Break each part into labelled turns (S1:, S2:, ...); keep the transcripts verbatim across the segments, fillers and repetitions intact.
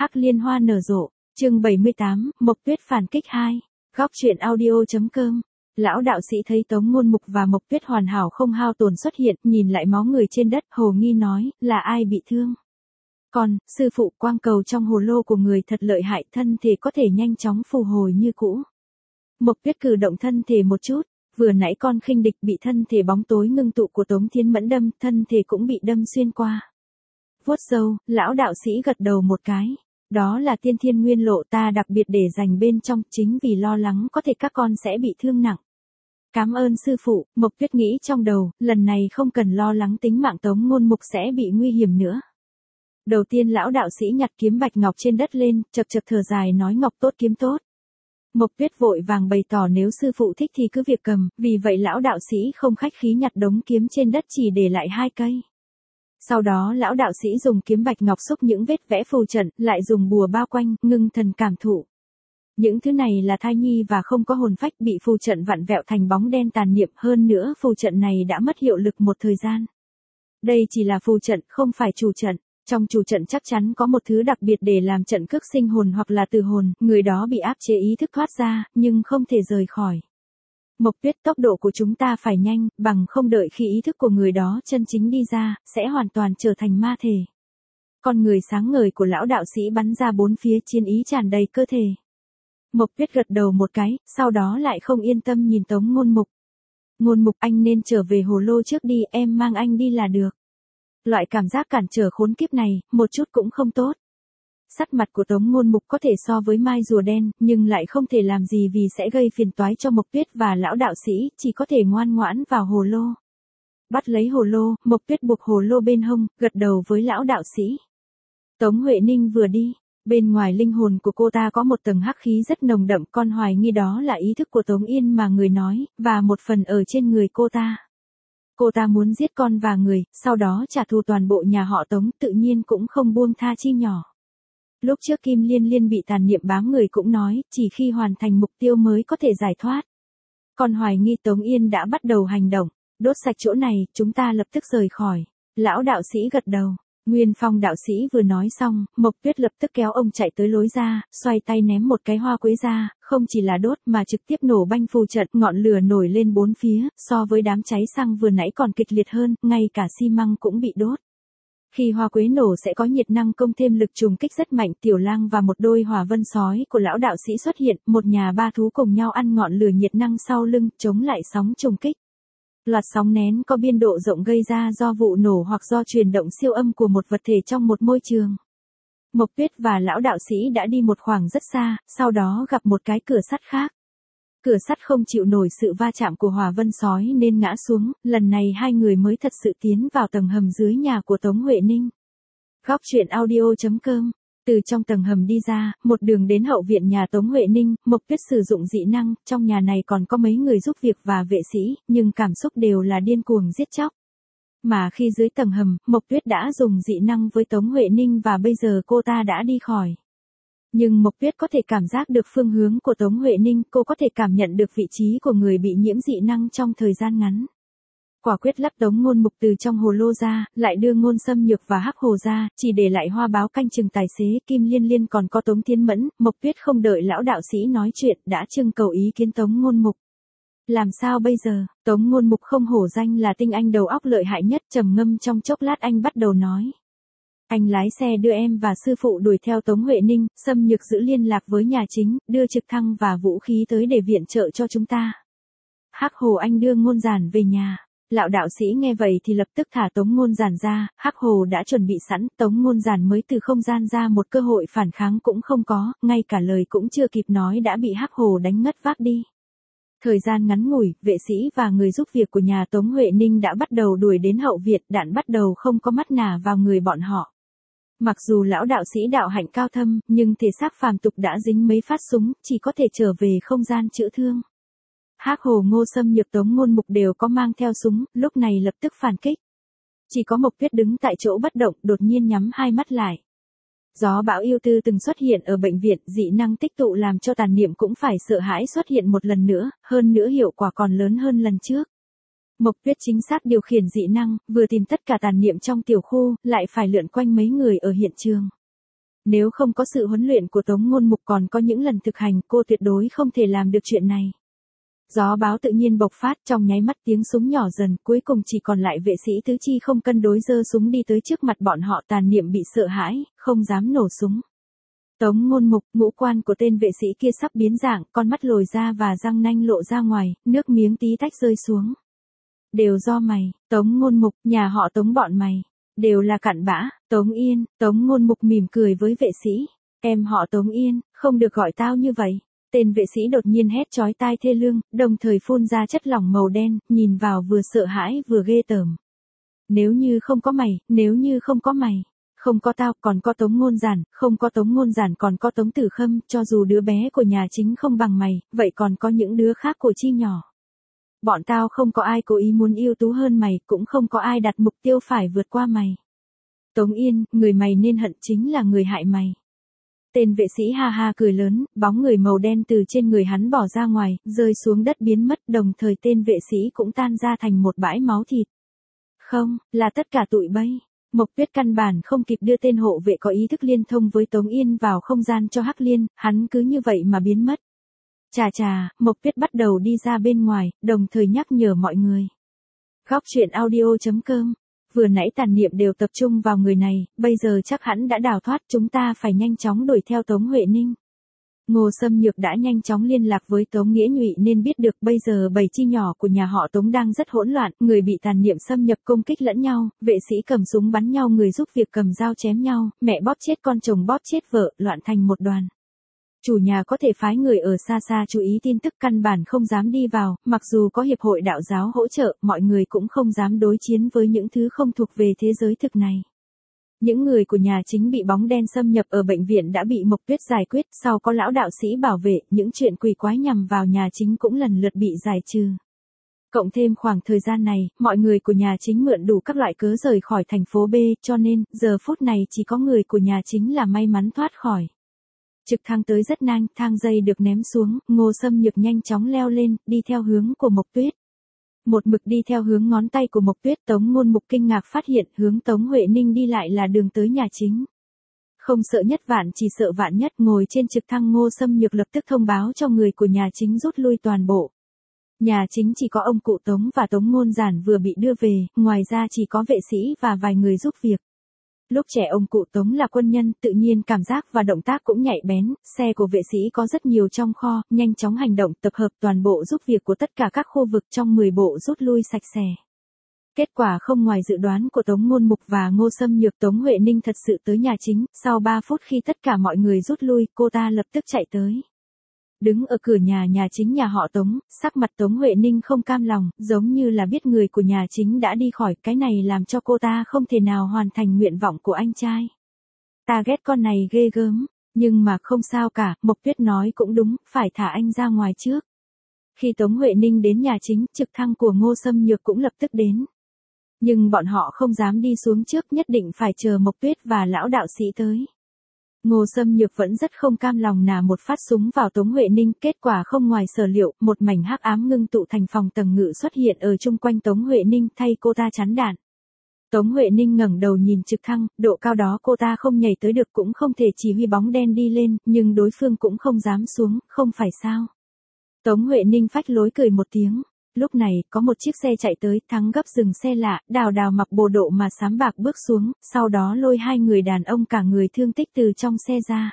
S1: Hắc liên hoa nở rộ, chương bảy mươi tám, Mộc Tuyết phản kích hai. Góc truyện audio.com. Lão đạo sĩ thấy Tống Ngôn Mục và Mộc Tuyết hoàn hảo không hao tổn xuất hiện, nhìn lại máu người trên đất, hồ nghi nói, là ai bị thương? Còn, sư phụ, quang cầu trong hồ lô của người thật lợi hại, thân thể có thể nhanh chóng phù hồi như cũ. Mộc Tuyết cử động thân thể một chút, vừa nãy con khinh địch bị thân thể bóng tối ngưng tụ của Tống Thiên Mẫn đâm, thân thể cũng bị đâm xuyên qua. Vuốt râu, lão đạo sĩ gật đầu một cái. Đó là tiên thiên nguyên lộ ta đặc biệt để dành bên trong, chính vì lo lắng có thể các con sẽ bị thương nặng. Cảm ơn sư phụ, Mộc Tuyết nghĩ trong đầu, lần này không cần lo lắng tính mạng Tống Ngôn Mục sẽ bị nguy hiểm nữa. Đầu tiên lão đạo sĩ nhặt kiếm bạch ngọc trên đất lên, chật chật thở dài nói ngọc tốt kiếm tốt. Mộc Tuyết vội vàng bày tỏ nếu sư phụ thích thì cứ việc cầm, vì vậy lão đạo sĩ không khách khí nhặt đống kiếm trên đất chỉ để lại hai cây. Sau đó lão đạo sĩ dùng kiếm bạch ngọc xúc những vết vẽ phù trận, lại dùng bùa bao quanh, ngưng thần cảm thụ. Những thứ này là thai nhi và không có hồn phách, bị phù trận vặn vẹo thành bóng đen tàn niệm, hơn nữa phù trận này đã mất hiệu lực một thời gian. Đây chỉ là phù trận, không phải chủ trận. Trong chủ trận chắc chắn có một thứ đặc biệt để làm trận cước sinh hồn hoặc là từ hồn, người đó bị áp chế ý thức thoát ra, nhưng không thể rời khỏi. Mộc Tuyết, tốc độ của chúng ta phải nhanh, bằng không đợi khi ý thức của người đó chân chính đi ra, sẽ hoàn toàn trở thành ma thể. Con người sáng ngời của lão đạo sĩ bắn ra bốn phía, chiến ý tràn đầy cơ thể. Mộc Tuyết gật đầu một cái, sau đó lại không yên tâm nhìn Tống Ngôn Mục. Ngôn Mục, anh nên trở về hồ lô trước đi, em mang anh đi là được. Loại cảm giác cản trở khốn kiếp này, một chút cũng không tốt. Sắc mặt của Tống Ngôn Mục có thể so với mai rùa đen, nhưng lại không thể làm gì vì sẽ gây phiền toái cho Mộc Tuyết và lão đạo sĩ, chỉ có thể ngoan ngoãn vào hồ lô. Bắt lấy hồ lô, Mộc Tuyết buộc hồ lô bên hông, gật đầu với lão đạo sĩ. Tống Huệ Ninh vừa đi, bên ngoài linh hồn của cô ta có một tầng hắc khí rất nồng đậm, con hoài nghi đó là ý thức của Tống Yên mà người nói, và một phần ở trên người cô ta. Cô ta muốn giết con và người, sau đó trả thù toàn bộ nhà họ Tống, tự nhiên cũng không buông tha chi nhỏ. Lúc trước Kim Liên Liên bị tàn niệm bám người cũng nói, chỉ khi hoàn thành mục tiêu mới có thể giải thoát. Còn hoài nghi Tống Yên đã bắt đầu hành động, đốt sạch chỗ này, chúng ta lập tức rời khỏi. Lão đạo sĩ gật đầu. Nguyên Phong đạo sĩ vừa nói xong, Mộc Tuyết lập tức kéo ông chạy tới lối ra, xoay tay ném một cái hoa quế ra, không chỉ là đốt mà trực tiếp nổ banh phù trận, ngọn lửa nổi lên bốn phía, so với đám cháy xăng vừa nãy còn kịch liệt hơn, ngay cả xi măng cũng bị đốt. Khi hoa quế nổ sẽ có nhiệt năng công thêm lực trùng kích rất mạnh, Tiểu Lang và một đôi hỏa vân sói của lão đạo sĩ xuất hiện, một nhà ba thú cùng nhau ăn ngọn lửa nhiệt năng sau lưng, chống lại sóng trùng kích. Loạt sóng nén có biên độ rộng gây ra do vụ nổ hoặc do chuyển động siêu âm của một vật thể trong một môi trường. Mộc Tuyết và lão đạo sĩ đã đi một khoảng rất xa, sau đó gặp một cái cửa sắt khác. Cửa sắt không chịu nổi sự va chạm của hỏa vân sói nên ngã xuống, lần này hai người mới thật sự tiến vào tầng hầm dưới nhà của Tống Huệ Ninh. Góc truyện audio.com. Từ trong tầng hầm đi ra, một đường đến hậu viện nhà Tống Huệ Ninh, Mộc Tuyết sử dụng dị năng, trong nhà này còn có mấy người giúp việc và vệ sĩ, nhưng cảm xúc đều là điên cuồng giết chóc. Mà khi dưới tầng hầm, Mộc Tuyết đã dùng dị năng với Tống Huệ Ninh và bây giờ cô ta đã đi khỏi. Nhưng Mộc Tuyết có thể cảm giác được phương hướng của Tống Huệ Ninh, cô có thể cảm nhận được vị trí của người bị nhiễm dị năng trong thời gian ngắn. Quả quyết lắp Tống Ngôn Mục từ trong hồ lô ra, lại đưa Ngôn Xâm Nhược và Hắc Hồ ra, chỉ để lại Hoa Báo canh chừng tài xế, Kim Liên Liên còn có Tống Thiên Mẫn. Mộc Tuyết không đợi lão đạo sĩ nói chuyện, đã trưng cầu ý kiến Tống Ngôn Mục. Làm sao bây giờ? Tống Ngôn Mục không hổ danh là tinh anh đầu óc lợi hại nhất, trầm ngâm trong chốc lát anh bắt đầu nói. Anh lái xe đưa em và sư phụ đuổi theo Tống Huệ Ninh, Xâm Nhược giữ liên lạc với nhà chính, đưa trực thăng và vũ khí tới để viện trợ cho chúng ta. Hắc Hồ anh đưa Ngôn Giản về nhà. Lão đạo sĩ nghe vậy thì lập tức thả Tống Ngôn Giản ra, Hắc Hồ đã chuẩn bị sẵn, Tống Ngôn Giản mới từ không gian ra, một cơ hội phản kháng cũng không có, ngay cả lời cũng chưa kịp nói đã bị Hắc Hồ đánh ngất vác đi. Thời gian ngắn ngủi, vệ sĩ và người giúp việc của nhà Tống Huệ Ninh đã bắt đầu đuổi đến hậu viện, đạn bắt đầu không có mắt nả vào người bọn họ. Mặc dù lão đạo sĩ đạo hạnh cao thâm, nhưng thể xác phàm tục đã dính mấy phát súng, chỉ có thể trở về không gian chữa thương. Hắc Hồ, Ngô Xâm Nhược, Tống Ngôn Mục đều có mang theo súng, lúc này lập tức phản kích. Chỉ có Mộc Tuyết đứng tại chỗ bất động, đột nhiên nhắm hai mắt lại. Gió bão yêu tư từng xuất hiện ở bệnh viện, dị năng tích tụ làm cho tàn niệm cũng phải sợ hãi xuất hiện một lần nữa, hơn nữa hiệu quả còn lớn hơn lần trước. Mộc Tuyết chính xác điều khiển dị năng, vừa tìm tất cả tàn niệm trong tiểu khu, lại phải lượn quanh mấy người ở hiện trường. Nếu không có sự huấn luyện của Tống Ngôn Mục còn có những lần thực hành, cô tuyệt đối không thể làm được chuyện này. Gió bão tự nhiên bộc phát, trong nháy mắt tiếng súng nhỏ dần, cuối cùng chỉ còn lại vệ sĩ tứ chi không cân đối giơ súng đi tới trước mặt bọn họ, Tàn Niệm bị sợ hãi, không dám nổ súng. Tống Ngôn Mục, ngũ quan của tên vệ sĩ kia sắp biến dạng, con mắt lồi ra và răng nanh lộ ra ngoài, nước miếng tí tách rơi xuống. Đều do mày, Tống Ngôn Mục, nhà họ Tống bọn mày, đều là cặn bã. Tống Yên, Tống Ngôn Mục mỉm cười với vệ sĩ, em họ Tống Yên, không được gọi tao như vậy. Tên vệ sĩ đột nhiên hét chói tai thê lương, đồng thời phun ra chất lỏng màu đen, nhìn vào vừa sợ hãi vừa ghê tởm. Nếu như không có mày, nếu như không có mày, không có tao, còn có Tống Ngôn Giản, không có Tống Ngôn Giản còn có Tống Tử Khâm, cho dù đứa bé của nhà chính không bằng mày, vậy còn có những đứa khác của chi nhỏ. Bọn tao không có ai cố ý muốn ưu tú hơn mày, cũng không có ai đặt mục tiêu phải vượt qua mày. Tống Yên, người mày nên hận chính là người hại mày. Tên vệ sĩ ha ha cười lớn, bóng người màu đen từ trên người hắn bỏ ra ngoài, rơi xuống đất biến mất, đồng thời tên vệ sĩ cũng tan ra thành một bãi máu thịt. Không, là tất cả tụi bay. Mộc Tuyết căn bản không kịp đưa tên hộ vệ có ý thức liên thông với Tống Yên vào không gian cho Hắc Liên, hắn cứ như vậy mà biến mất. Chà chà, Mộc Tuyết bắt đầu đi ra bên ngoài, đồng thời nhắc nhở mọi người. Góc truyện audio chấm com. Vừa nãy Tàn Niệm đều tập trung vào người này, bây giờ chắc hắn đã đào thoát, chúng ta phải nhanh chóng đuổi theo Tống Huệ Ninh. Ngô Xâm Nhược đã nhanh chóng liên lạc với Tống Nghĩa Nhụy nên biết được bây giờ bầy chi nhỏ của nhà họ Tống đang rất hỗn loạn, người bị Tàn Niệm xâm nhập công kích lẫn nhau, vệ sĩ cầm súng bắn nhau, người giúp việc cầm dao chém nhau, mẹ bóp chết con, chồng bóp chết vợ, loạn thành một đoàn. Chủ nhà có thể phái người ở xa xa chú ý tin tức, căn bản không dám đi vào, mặc dù có hiệp hội đạo giáo hỗ trợ, mọi người cũng không dám đối chiến với những thứ không thuộc về thế giới thực này. Những người của nhà chính bị bóng đen xâm nhập ở bệnh viện đã bị Mộc Tuyết giải quyết, sau có lão đạo sĩ bảo vệ, những chuyện quỷ quái nhằm vào nhà chính cũng lần lượt bị giải trừ. Cộng thêm khoảng thời gian này, mọi người của nhà chính mượn đủ các loại cớ rời khỏi thành phố B, cho nên, giờ phút này chỉ có người của nhà chính là may mắn thoát khỏi. Trực thăng tới rất nhanh, thang dây được ném xuống, Ngô Xâm Nhược nhanh chóng leo lên, đi theo hướng của Mộc Tuyết. Một mực đi theo hướng ngón tay của Mộc Tuyết, Tống Ngôn Mục kinh ngạc phát hiện hướng Tống Huệ Ninh đi lại là đường tới nhà chính. Không sợ nhất vạn chỉ sợ vạn nhất, ngồi trên trực thăng Ngô Xâm Nhược lập tức thông báo cho người của nhà chính rút lui toàn bộ. Nhà chính chỉ có ông cụ Tống và Tống Ngôn Giản vừa bị đưa về, ngoài ra chỉ có vệ sĩ và vài người giúp việc. Lúc trẻ ông cụ Tống là quân nhân, tự nhiên cảm giác và động tác cũng nhạy bén, xe của vệ sĩ có rất nhiều trong kho, nhanh chóng hành động tập hợp toàn bộ giúp việc của tất cả các khu vực trong mười bộ rút lui sạch sẽ. Kết quả không ngoài dự đoán của Tống Ngôn Mục và Ngô Xâm Nhược, Tống Huệ Ninh thật sự tới nhà chính, sau ba phút khi tất cả mọi người rút lui, cô ta lập tức chạy tới. Đứng ở cửa nhà nhà chính nhà họ Tống, sắc mặt Tống Huệ Ninh không cam lòng, giống như là biết người của nhà chính đã đi khỏi, cái này làm cho cô ta không thể nào hoàn thành nguyện vọng của anh trai. Ta ghét con này ghê gớm, nhưng mà không sao cả, Mộc Tuyết nói cũng đúng, phải thả anh ra ngoài trước. Khi Tống Huệ Ninh đến nhà chính, trực thăng của Ngô Xâm Nhược cũng lập tức đến. Nhưng bọn họ không dám đi xuống trước, nhất định phải chờ Mộc Tuyết và lão đạo sĩ tới. Ngô Xâm Nhược vẫn rất không cam lòng nà một phát súng vào Tống Huệ Ninh, kết quả không ngoài sở liệu, một mảnh hắc ám ngưng tụ thành phòng tầng ngự xuất hiện ở chung quanh Tống Huệ Ninh, thay cô ta chắn đạn. Tống Huệ Ninh ngẩng đầu nhìn trực thăng, độ cao đó cô ta không nhảy tới được, cũng không thể chỉ huy bóng đen đi lên, nhưng đối phương cũng không dám xuống, không phải sao. Tống Huệ Ninh phách lối cười một tiếng. Lúc này, có một chiếc xe chạy tới, thắng gấp dừng xe lạ, Đào Đào mặc bộ độ mà xám bạc bước xuống, sau đó lôi hai người đàn ông cả người thương tích từ trong xe ra.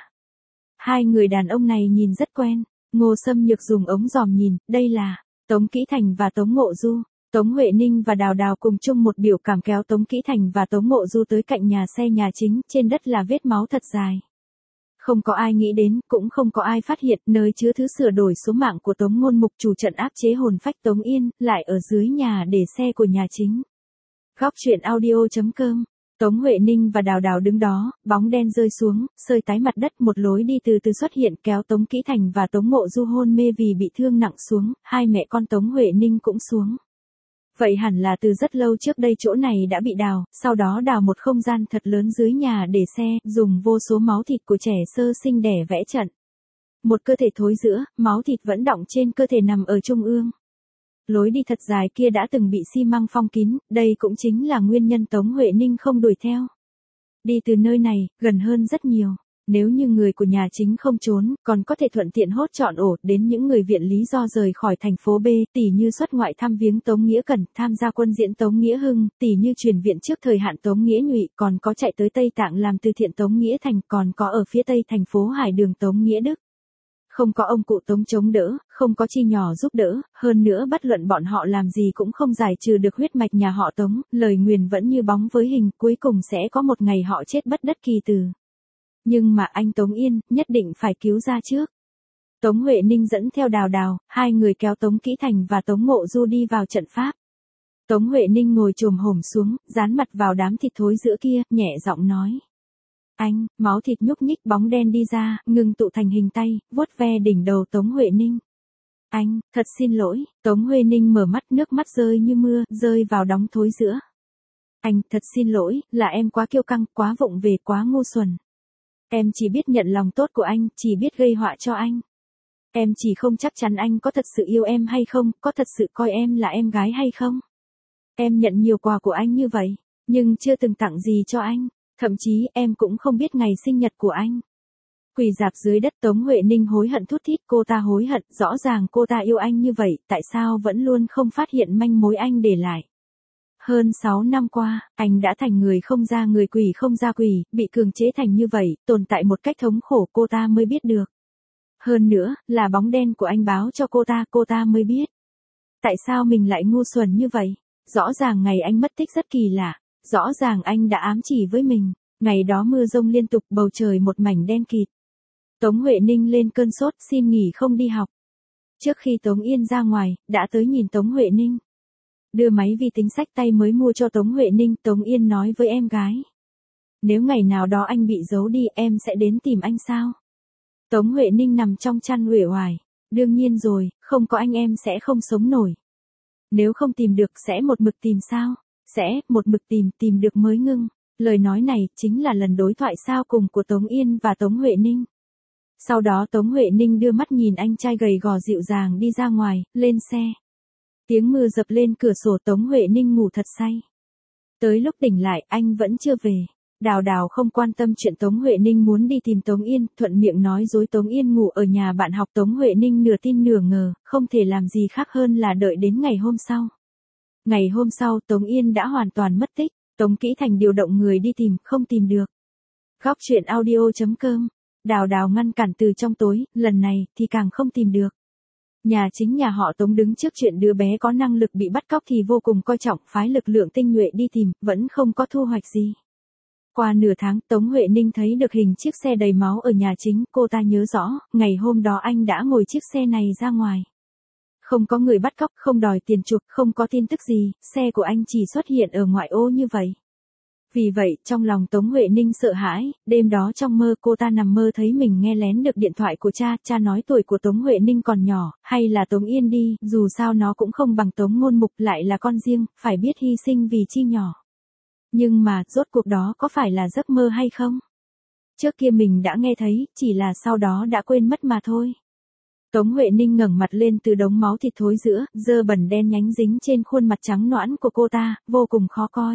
S1: Hai người đàn ông này nhìn rất quen, Ngô Xâm Nhược dùng ống dòm nhìn, đây là Tống Kỹ Thành và Tống Ngộ Du. Tống Huệ Ninh và Đào Đào cùng chung một biểu cảm kéo Tống Kỹ Thành và Tống Ngộ Du tới cạnh nhà xe nhà chính, trên đất là vết máu thật dài. Không có ai nghĩ đến, cũng không có ai phát hiện, nơi chứa thứ sửa đổi số mạng của Tống Ngôn Mục, chủ trận áp chế hồn phách Tống Yên, lại ở dưới nhà để xe của nhà chính. Góc truyện audio chấm com. Tống Huệ Ninh và Đào Đào đứng đó, bóng đen rơi xuống, sơi tái mặt đất, một lối đi từ từ xuất hiện, kéo Tống Kỹ Thành và Tống Ngộ Du hôn mê vì bị thương nặng xuống, hai mẹ con Tống Huệ Ninh cũng xuống. Vậy hẳn là từ rất lâu trước đây chỗ này đã bị đào, sau đó đào một không gian thật lớn dưới nhà để xe, dùng vô số máu thịt của trẻ sơ sinh đẻ vẽ trận. Một cơ thể thối rữa, máu thịt vẫn đọng trên cơ thể nằm ở trung ương. Lối đi thật dài kia đã từng bị xi măng phong kín, đây cũng chính là nguyên nhân Tống Huệ Ninh không đuổi theo. Đi từ nơi này, gần hơn rất nhiều. Nếu như người của nhà chính không trốn, còn có thể thuận tiện hốt trọn ổ đến những người viện lý do rời khỏi thành phố B, tỷ như xuất ngoại thăm viếng Tống Nghĩa Cẩn, tham gia quân diễn Tống Nghĩa Hưng, tỷ như chuyển viện trước thời hạn Tống Nghĩa Nhụy, còn có chạy tới Tây Tạng làm từ thiện Tống Nghĩa Thành, còn có ở phía tây thành phố Hải Đường Tống Nghĩa Đức. Không có ông cụ Tống chống đỡ, không có chi nhỏ giúp đỡ, hơn nữa bất luận bọn họ làm gì cũng không giải trừ được huyết mạch nhà họ Tống, lời nguyền vẫn như bóng với hình, cuối cùng sẽ có một ngày họ chết bất đắc kỳ từ. Nhưng mà anh Tống Yên, nhất định phải cứu ra trước. Tống Huệ Ninh dẫn theo Đào Đào, hai người kéo Tống Kỹ Thành và Tống Ngộ Du đi vào trận pháp. Tống Huệ Ninh ngồi chồm hổm xuống, dán mặt vào đám thịt thối giữa kia, nhẹ giọng nói. Anh, máu thịt nhúc nhích bóng đen đi ra, ngừng tụ thành hình tay, vuốt ve đỉnh đầu Tống Huệ Ninh. Anh, thật xin lỗi, Tống Huệ Ninh mở mắt, nước mắt rơi như mưa, rơi vào đóng thối giữa. Anh, thật xin lỗi, là em quá kiêu căng, quá vụng về, quá ngu xuẩn. Em chỉ biết nhận lòng tốt của anh, chỉ biết gây họa cho anh. Em chỉ không chắc chắn anh có thật sự yêu em hay không, có thật sự coi em là em gái hay không. Em nhận nhiều quà của anh như vậy, nhưng chưa từng tặng gì cho anh. Thậm chí em cũng không biết ngày sinh nhật của anh. Quỳ rạp dưới đất, Tống Huệ Ninh hối hận thút thít, cô ta hối hận, rõ ràng cô ta yêu anh như vậy, tại sao vẫn luôn không phát hiện manh mối anh để lại. Hơn sáu năm qua, anh đã thành người không ra người, quỷ không ra quỷ, bị cường chế thành như vậy, tồn tại một cách thống khổ, cô ta mới biết được. Hơn nữa, là bóng đen của anh báo cho cô ta, cô ta mới biết. Tại sao mình lại ngu xuẩn như vậy? Rõ ràng ngày anh mất tích rất kỳ lạ. Rõ ràng anh đã ám chỉ với mình. Ngày đó mưa rông liên tục, bầu trời một mảnh đen kịt. Tống Huệ Ninh lên cơn sốt, xin nghỉ không đi học. Trước khi Tống Yên ra ngoài, đã tới nhìn Tống Huệ Ninh. Đưa máy vi tính xách tay mới mua cho Tống Huệ Ninh, Tống Yên nói với em gái. Nếu ngày nào đó anh bị giấu đi, em sẽ đến tìm anh sao? Tống Huệ Ninh nằm trong chăn uể oải. Đương nhiên rồi, không có anh em sẽ không sống nổi. Nếu không tìm được sẽ một mực tìm sao? Sẽ, một mực tìm, tìm được mới ngưng. Lời nói này, chính là lần đối thoại sau cùng của Tống Yên và Tống Huệ Ninh. Sau đó Tống Huệ Ninh đưa mắt nhìn anh trai gầy gò dịu dàng đi ra ngoài, lên xe. Tiếng mưa dập lên cửa sổ, Tống Huệ Ninh ngủ thật say. Tới lúc tỉnh lại, anh vẫn chưa về. Đào Đào không quan tâm chuyện Tống Huệ Ninh muốn đi tìm Tống Yên, thuận miệng nói dối Tống Yên ngủ ở nhà bạn học. Tống Huệ Ninh nửa tin nửa ngờ, không thể làm gì khác hơn là đợi đến ngày hôm sau. Ngày hôm sau, Tống Yên đã hoàn toàn mất tích. Tống Kỹ Thành điều động người đi tìm, không tìm được. Góc truyện audio chấm com. Đào Đào ngăn cản từ trong tối, lần này thì càng không tìm được. Nhà chính nhà họ Tống đứng trước chuyện đứa bé có năng lực bị bắt cóc thì vô cùng coi trọng, phái lực lượng tinh nhuệ đi tìm, vẫn không có thu hoạch gì. Qua nửa tháng, Tống Huệ Ninh thấy được hình chiếc xe đầy máu ở nhà chính, cô ta nhớ rõ, ngày hôm đó anh đã ngồi chiếc xe này ra ngoài. Không có người bắt cóc, không đòi tiền chuộc, không có tin tức gì, xe của anh chỉ xuất hiện ở ngoại ô như vậy. Vì vậy, trong lòng Tống Huệ Ninh sợ hãi, đêm đó trong mơ cô ta nằm mơ thấy mình nghe lén được điện thoại của cha, cha nói tuổi của Tống Huệ Ninh còn nhỏ, hay là Tống Yên đi, dù sao nó cũng không bằng Tống Ngôn Mục, lại là con riêng, phải biết hy sinh vì chi nhỏ. Nhưng mà, rốt cuộc đó có phải là giấc mơ hay không? Trước kia mình đã nghe thấy, chỉ là sau đó đã quên mất mà thôi. Tống Huệ Ninh ngẩng mặt lên từ đống máu thịt thối giữa, dơ bẩn đen nhánh dính trên khuôn mặt trắng nõn của cô ta, vô cùng khó coi.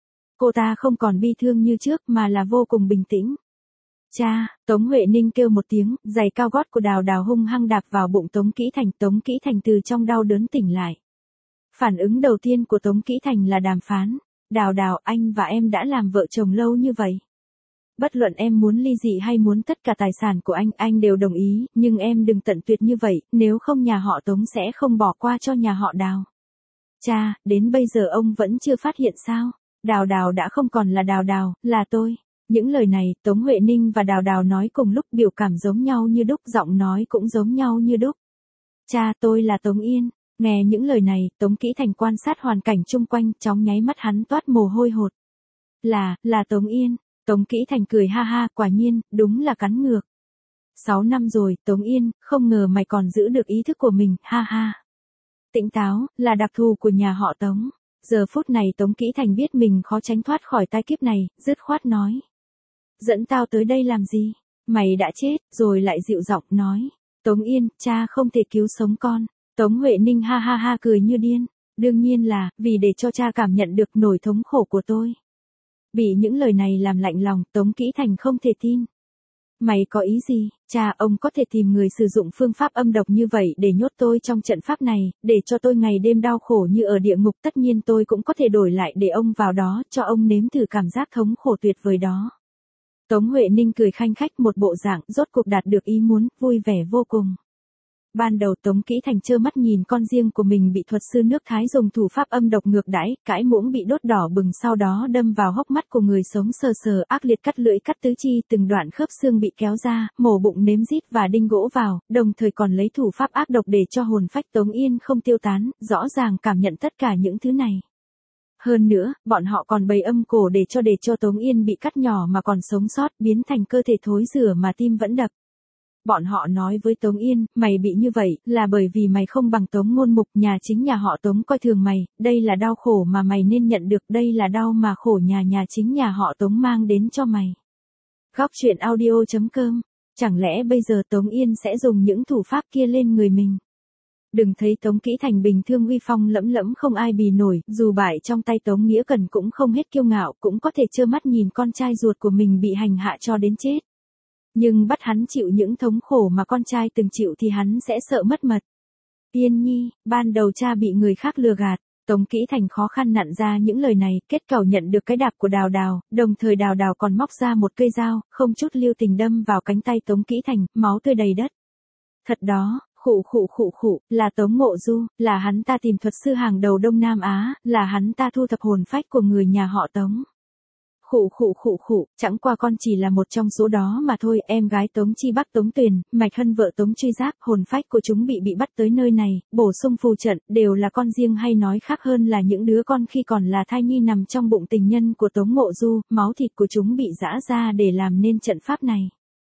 S1: Cô ta không còn bi thương như trước mà là vô cùng bình tĩnh. Cha, Tống Huệ Ninh kêu một tiếng, giày cao gót của Đào Đào hung hăng đạp vào bụng Tống Kỹ Thành. Tống Kỹ Thành từ trong đau đớn tỉnh lại. Phản ứng đầu tiên của Tống Kỹ Thành là đàm phán. Đào Đào, anh và em đã làm vợ chồng lâu như vậy. Bất luận em muốn ly dị hay muốn tất cả tài sản của anh, anh đều đồng ý, nhưng em đừng tận tuyệt như vậy, nếu không nhà họ Tống sẽ không bỏ qua cho nhà họ Đào. Cha, đến bây giờ ông vẫn chưa phát hiện sao? Đào Đào đã không còn là Đào Đào, là tôi. Những lời này, Tống Huệ Ninh và Đào Đào nói cùng lúc, biểu cảm giống nhau như đúc, giọng nói cũng giống nhau như đúc. Cha, tôi là Tống Yên. Nghe những lời này, Tống Kỹ Thành quan sát hoàn cảnh chung quanh, chóng nháy mắt hắn toát mồ hôi hột. Là, là Tống Yên. Tống Kỹ Thành cười ha ha, quả nhiên, đúng là cắn ngược. Sáu năm rồi, Tống Yên, không ngờ mày còn giữ được ý thức của mình, ha ha. Tỉnh táo, là đặc thù của nhà họ Tống. Giờ phút này Tống Kỹ Thành biết mình khó tránh thoát khỏi tai kiếp này, dứt khoát nói. Dẫn tao tới đây làm gì? Mày đã chết, rồi lại dịu giọng nói. Tống Yên, cha không thể cứu sống con. Tống Huệ Ninh ha ha ha cười như điên. Đương nhiên là, vì để cho cha cảm nhận được nỗi thống khổ của tôi. Bị những lời này làm lạnh lòng, Tống Kỹ Thành không thể tin. Mày có ý gì? Cha, ông có thể tìm người sử dụng phương pháp âm độc như vậy để nhốt tôi trong trận pháp này, để cho tôi ngày đêm đau khổ như ở địa ngục, tất nhiên tôi cũng có thể đổi lại để ông vào đó, cho ông nếm thử cảm giác thống khổ tuyệt vời đó. Tống Huệ Ninh cười khanh khách một bộ dạng rốt cuộc đạt được ý muốn, vui vẻ vô cùng. Ban đầu Tống Kỹ Thành trơ mắt nhìn con riêng của mình bị thuật sư nước Thái dùng thủ pháp âm độc ngược đãi, cái muỗng bị đốt đỏ bừng sau đó đâm vào hốc mắt của người sống sờ sờ, ác liệt cắt lưỡi cắt tứ chi, từng đoạn khớp xương bị kéo ra, mổ bụng nếm rít và đinh gỗ vào, đồng thời còn lấy thủ pháp ác độc để cho hồn phách Tống Yên không tiêu tán, rõ ràng cảm nhận tất cả những thứ này. Hơn nữa, bọn họ còn bày âm cổ để cho để cho Tống Yên bị cắt nhỏ mà còn sống sót, biến thành cơ thể thối rữa mà tim vẫn đập. Bọn họ nói với Tống Yên, mày bị như vậy, là bởi vì mày không bằng Tống Ngôn Mục, nhà chính nhà họ Tống coi thường mày, đây là đau khổ mà mày nên nhận được, đây là đau mà khổ nhà nhà chính nhà họ Tống mang đến cho mày. Góc truyện audio chấm com. Chẳng lẽ bây giờ Tống Yên sẽ dùng những thủ pháp kia lên người mình? Đừng thấy Tống Kỹ Thành bình thường uy phong lẫm lẫm không ai bì nổi, dù bại trong tay Tống Nghĩa Cần cũng không hết kiêu ngạo, cũng có thể trơ mắt nhìn con trai ruột của mình bị hành hạ cho đến chết. Nhưng bắt hắn chịu những thống khổ mà con trai từng chịu thì hắn sẽ sợ mất mật. Yên Nhi, ban đầu cha bị người khác lừa gạt. Tống Kỹ Thành khó khăn nặn ra những lời này, kết cẩu nhận được cái đạp của Đào Đào, đồng thời Đào Đào còn móc ra một cây dao, không chút lưu tình đâm vào cánh tay Tống Kỹ Thành, máu tươi đầy đất. Thật đó, khụ khụ khụ khụ, là Tống Ngộ Du, là hắn ta tìm thuật sư hàng đầu Đông Nam Á, là hắn ta thu thập hồn phách của người nhà họ Tống. Khụ khụ khụ khụ, chẳng qua con chỉ là một trong số đó mà thôi, em gái Tống Chi Bắc Tống Tuyền, Mạch Hân vợ Tống Truy Giáp, hồn phách của chúng bị bị bắt tới nơi này, bổ sung phù trận, đều là con riêng hay nói khác hơn là những đứa con khi còn là thai nhi nằm trong bụng tình nhân của Tống Ngộ Du, máu thịt của chúng bị giã ra để làm nên trận pháp này.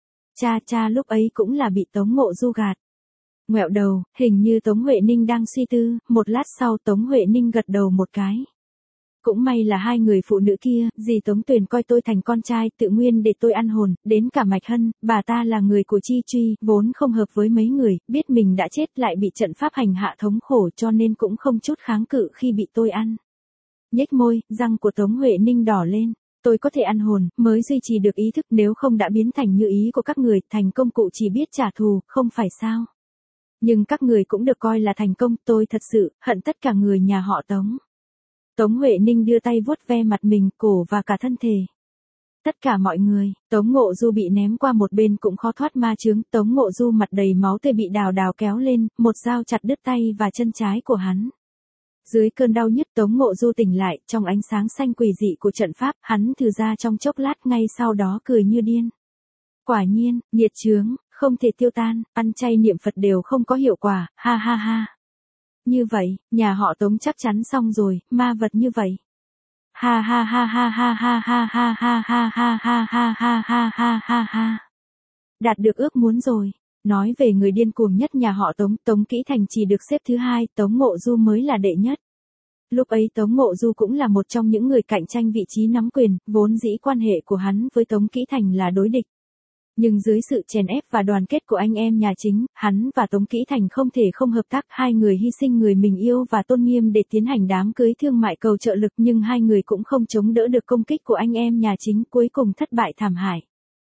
S1: Cha cha lúc ấy cũng là bị Tống Ngộ Du gạt. Ngoẹo đầu, hình như Tống Huệ Ninh đang suy tư, một lát sau Tống Huệ Ninh gật đầu một cái. Cũng may là hai người phụ nữ kia, dì Tống Tuyền coi tôi thành con trai, tự nguyên để tôi ăn hồn, đến cả Mạch Hân, bà ta là người của Chi Truy, vốn không hợp với mấy người, biết mình đã chết lại bị trận pháp hành hạ thống khổ cho nên cũng không chút kháng cự khi bị tôi ăn. Nhếch môi, răng của Tống Huệ Ninh đỏ lên. Tôi có thể ăn hồn, mới duy trì được ý thức, nếu không đã biến thành như ý của các người, thành công cụ chỉ biết trả thù, không phải sao? Nhưng các người cũng được coi là thành công, tôi thật sự hận tất cả người nhà họ Tống. Tống Huệ Ninh đưa tay vuốt ve mặt mình, cổ và cả thân thể. Tất cả mọi người, Tống Ngộ Du bị ném qua một bên cũng khó thoát ma chướng, Tống Ngộ Du mặt đầy máu tươi bị Đào Đào kéo lên, một dao chặt đứt tay và chân trái của hắn. Dưới cơn đau nhức Tống Ngộ Du tỉnh lại, trong ánh sáng xanh quỷ dị của trận pháp, hắn thử ra trong chốc lát, ngay sau đó cười như điên. Quả nhiên, nhiệt chướng, không thể tiêu tan, ăn chay niệm Phật đều không có hiệu quả, ha ha ha. Như vậy, nhà họ Tống chắc chắn xong rồi, ma vật như vậy. Ha ha ha ha ha ha ha ha ha ha ha ha ha ha ha ha ha ha. Đạt được ước muốn rồi. Nói về người điên cuồng nhất nhà họ Tống, Tống Kỹ Thành chỉ được xếp thứ hai, Tống Ngộ Du mới là đệ nhất. Lúc ấy Tống Ngộ Du cũng là một trong những người cạnh tranh vị trí nắm quyền, vốn dĩ quan hệ của hắn với Tống Kỹ Thành là đối địch. Nhưng dưới sự chèn ép và đoàn kết của anh em nhà chính, hắn và Tống Kỹ Thành không thể không hợp tác, hai người hy sinh người mình yêu và tôn nghiêm để tiến hành đám cưới thương mại cầu trợ lực, nhưng hai người cũng không chống đỡ được công kích của anh em nhà chính, cuối cùng thất bại thảm hại.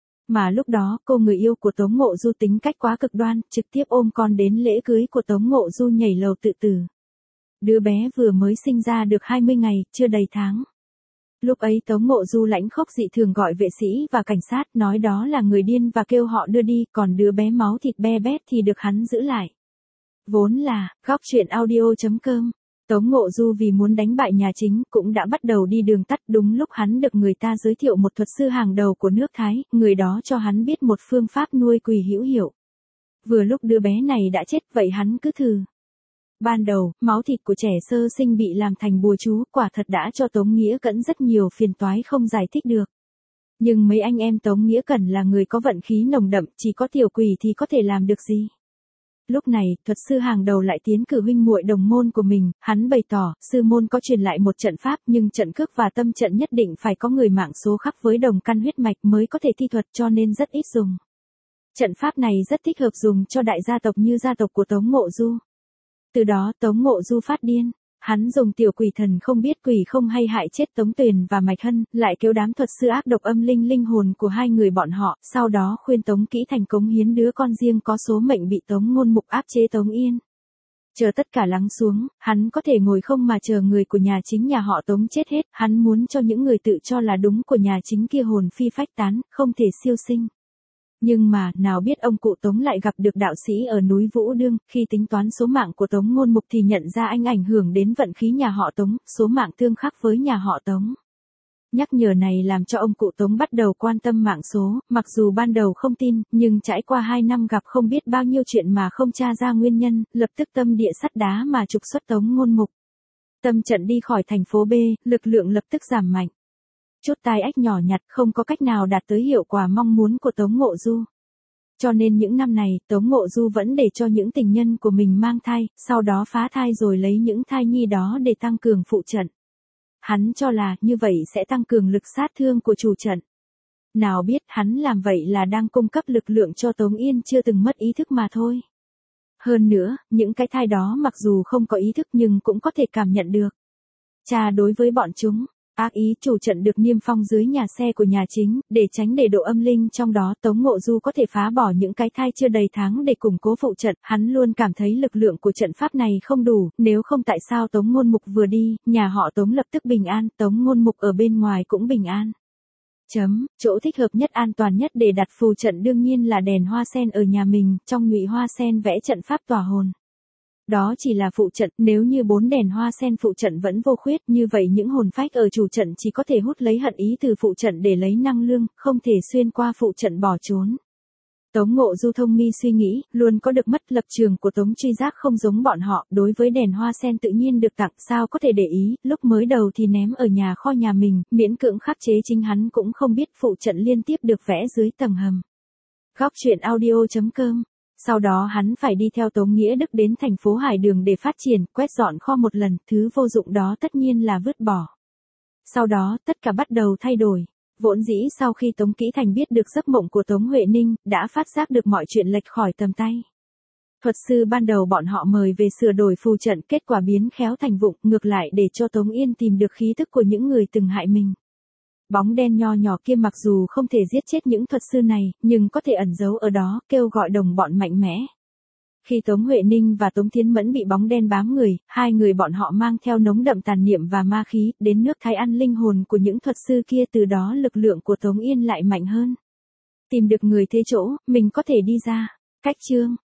S1: Mà lúc đó, cô người yêu của Tống Ngộ Du tính cách quá cực đoan, trực tiếp ôm con đến lễ cưới của Tống Ngộ Du nhảy lầu tự tử. Đứa bé vừa mới sinh ra được hai mươi ngày, chưa đầy tháng. Lúc ấy Tống Ngộ Du lãnh khốc dị thường gọi vệ sĩ và cảnh sát, nói đó là người điên và kêu họ đưa đi, còn đứa bé máu thịt be bét thì được hắn giữ lại. Vốn là, góc truyện audio chấm com. Tống Ngộ Du vì muốn đánh bại nhà chính, cũng đã bắt đầu đi đường tắt, đúng lúc hắn được người ta giới thiệu một thuật sư hàng đầu của nước Thái, người đó cho hắn biết một phương pháp nuôi quỷ hữu hiệu. Vừa lúc đứa bé này đã chết, vậy hắn cứ thử. Ban đầu, máu thịt của trẻ sơ sinh bị làm thành bùa chú, quả thật đã cho Tống Nghĩa Cẩn rất nhiều phiền toái không giải thích được. Nhưng mấy anh em Tống Nghĩa Cẩn là người có vận khí nồng đậm, chỉ có tiểu quỷ thì có thể làm được gì. Lúc này, thuật sư hàng đầu lại tiến cử huynh muội đồng môn của mình, hắn bày tỏ, sư môn có truyền lại một trận pháp, nhưng trận cước và tâm trận nhất định phải có người mạng số khắc với đồng căn huyết mạch mới có thể thi thuật, cho nên rất ít dùng. Trận pháp này rất thích hợp dùng cho đại gia tộc như gia tộc của Tống Ngộ Du. Từ đó Tống Ngộ Du phát điên. Hắn dùng tiểu quỷ thần không biết quỷ không hay hại chết Tống Tuyền và Mạch Hân, lại kéo đám thuật sư ác độc âm linh linh hồn của hai người bọn họ, sau đó khuyên Tống Kỹ Thành cống hiến đứa con riêng có số mệnh bị Tống Ngôn Mục áp chế Tống Yên. Chờ tất cả lắng xuống, hắn có thể ngồi không mà chờ người của nhà chính nhà họ Tống chết hết, hắn muốn cho những người tự cho là đúng của nhà chính kia hồn phi phách tán, không thể siêu sinh. Nhưng mà, nào biết ông cụ Tống lại gặp được đạo sĩ ở núi Vũ Đương, khi tính toán số mạng của Tống Ngôn Mục thì nhận ra anh ảnh hưởng đến vận khí nhà họ Tống, số mạng tương khắc với nhà họ Tống. Nhắc nhở này làm cho ông cụ Tống bắt đầu quan tâm mạng số, mặc dù ban đầu không tin, nhưng trải qua hai năm gặp không biết bao nhiêu chuyện mà không tra ra nguyên nhân, lập tức tâm địa sắt đá mà trục xuất Tống Ngôn Mục. Tâm trận đi khỏi thành phố B, lực lượng lập tức giảm mạnh. Chút tai ách nhỏ nhặt không có cách nào đạt tới hiệu quả mong muốn của Tống Ngộ Du. Cho nên những năm này, Tống Ngộ Du vẫn để cho những tình nhân của mình mang thai, sau đó phá thai rồi lấy những thai nhi đó để tăng cường phụ trận. Hắn cho là như vậy sẽ tăng cường lực sát thương của chủ trận. Nào biết hắn làm vậy là đang cung cấp lực lượng cho Tống Yên chưa từng mất ý thức mà thôi. Hơn nữa, những cái thai đó mặc dù không có ý thức nhưng cũng có thể cảm nhận được. Cha đối với bọn chúng, ác ý chủ trận được niêm phong dưới nhà xe của nhà chính, để tránh để độ âm linh trong đó Tống Ngộ Du có thể phá bỏ những cái thai chưa đầy tháng để củng cố phụ trận, hắn luôn cảm thấy lực lượng của trận pháp này không đủ, nếu không tại sao Tống Ngôn Mục vừa đi, nhà họ Tống lập tức bình an, Tống Ngôn Mục ở bên ngoài cũng bình an. Chấm, chỗ thích hợp nhất an toàn nhất để đặt phù trận đương nhiên là đèn hoa sen ở nhà mình, trong nhụy hoa sen vẽ trận pháp tỏa hồn. Đó chỉ là phụ trận, nếu như bốn đèn hoa sen phụ trận vẫn vô khuyết, như vậy những hồn phách ở chủ trận chỉ có thể hút lấy hận ý từ phụ trận để lấy năng lượng, không thể xuyên qua phụ trận bỏ trốn. Tống Ngộ Du thông mi suy nghĩ, luôn có được mất lập trường của Tống Truy Giác không giống bọn họ, đối với đèn hoa sen tự nhiên được tặng, sao có thể để ý, lúc mới đầu thì ném ở nhà kho nhà mình, miễn cưỡng khắc chế chính hắn cũng không biết phụ trận liên tiếp được vẽ dưới tầng hầm. Góc truyện audio chấm com. Sau đó hắn phải đi theo Tống Nghĩa Đức đến thành phố Hải Đường để phát triển, quét dọn kho một lần, thứ vô dụng đó tất nhiên là vứt bỏ. Sau đó, tất cả bắt đầu thay đổi. Vốn dĩ sau khi Tống Kỹ Thành biết được giấc mộng của Tống Huệ Ninh, đã phát giác được mọi chuyện lệch khỏi tầm tay. Thuật sư ban đầu bọn họ mời về sửa đổi phù trận, kết quả biến khéo thành vụng, ngược lại để cho Tống Yên tìm được khí tức của những người từng hại mình. Bóng đen nho nhỏ kia mặc dù không thể giết chết những thuật sư này, nhưng có thể ẩn giấu ở đó, kêu gọi đồng bọn mạnh mẽ. Khi Tống Huệ Ninh và Tống Thiến Mẫn bị bóng đen bám người, hai người bọn họ mang theo nồng đậm tàn niệm và ma khí, đến nước thái ăn linh hồn của những thuật sư kia, từ đó lực lượng của Tống Yên lại mạnh hơn. Tìm được người thế chỗ, mình có thể đi ra. Cách chương